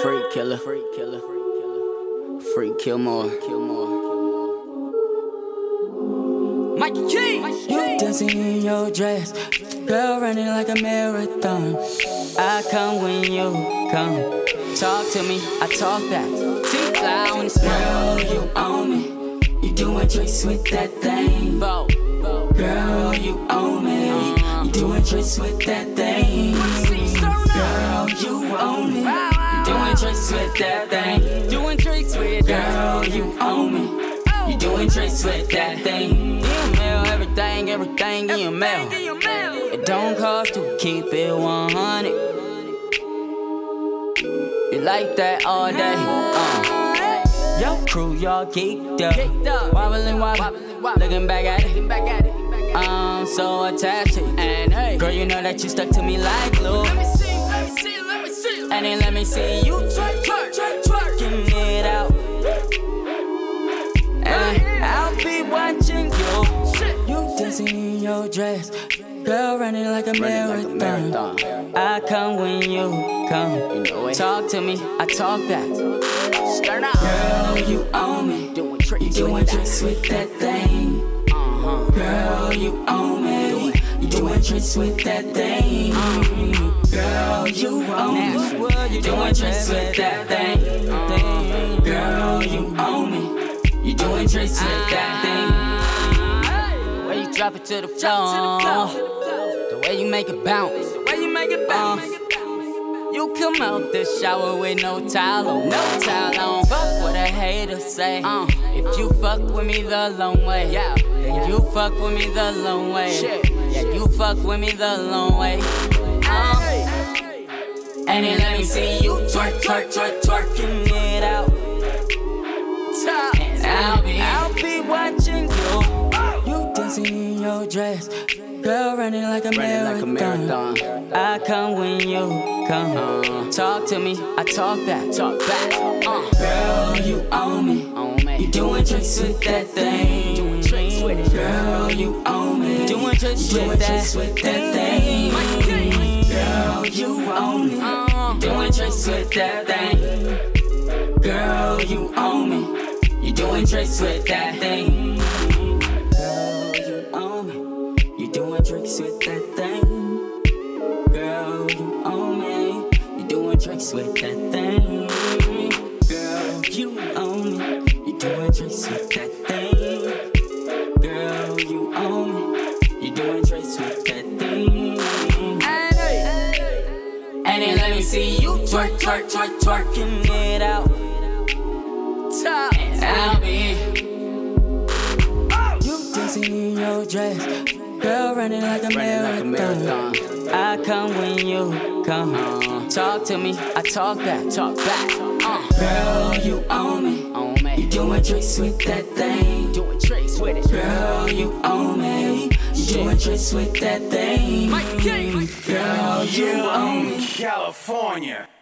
Freak killer. Freak kill more. Mikey King. You dancing in your dress, girl running like a marathon. I come when you come. Talk to me, I talk back. T-fly when it's girl, you own me. You doing tricks with that thing. Girl, you own me. You doing tricks with that thing. Girl, you own me. You doing tricks with that thing. Doing tricks with Girl, you own me. You doing tricks with that thing. email, everything in your mail. It don't cost to keep it 100. You like that all day. Yo crew, y'all geeked up. Wobbling, looking back at it. I'm so attached to you. And hey, girl, you know that you stuck to me like glue. Let me see. And then let me see you twerking it out. And I'll be watching you. You dancing in your dress, girl running like a marathon. I come when you come. Talk to me, I talk back. Girl, you own me. You doing tricks with that thing. Girl, you own me. You doing tricks with that thing. Girl, you own me. You doing tricks with that thing. Girl, you own me. You doing tricks with that thing. Way you drop it to the floor, the way you make it bounce, you come out the shower with no towel on, Fuck what a hater say. If you fuck with me the long way, then you fuck with me the long way. Yeah, you fuck with me the long way. And then let me see you twerking it out. And I'll be watching you. You dancing in your dress, girl running like a marathon. I come when you come. Talk to me, I talk back. Girl, you own me. You doing tricks with that thing. Girl, you own me. Doing tricks with that thing. Girl, you own me. Doing tricks with that thing. Girl, you own me. You doing tricks with that thing. Girl, you own me. You doing tricks with that thing. Girl, you own me. You doing tricks with that thing. Girl, you own me. You doing tricks with that thing. Girl, you own me. You doing tricks with that thing. And then let me see you twerking it out. And I'll be You dancing in your dress, girl running like a marathon. I come when you come. Talk to me, I talk back. Girl, you own me. You doing tricks with that thing. Girl, you own me. You doing tricks with that thing. Girl, you own me. California.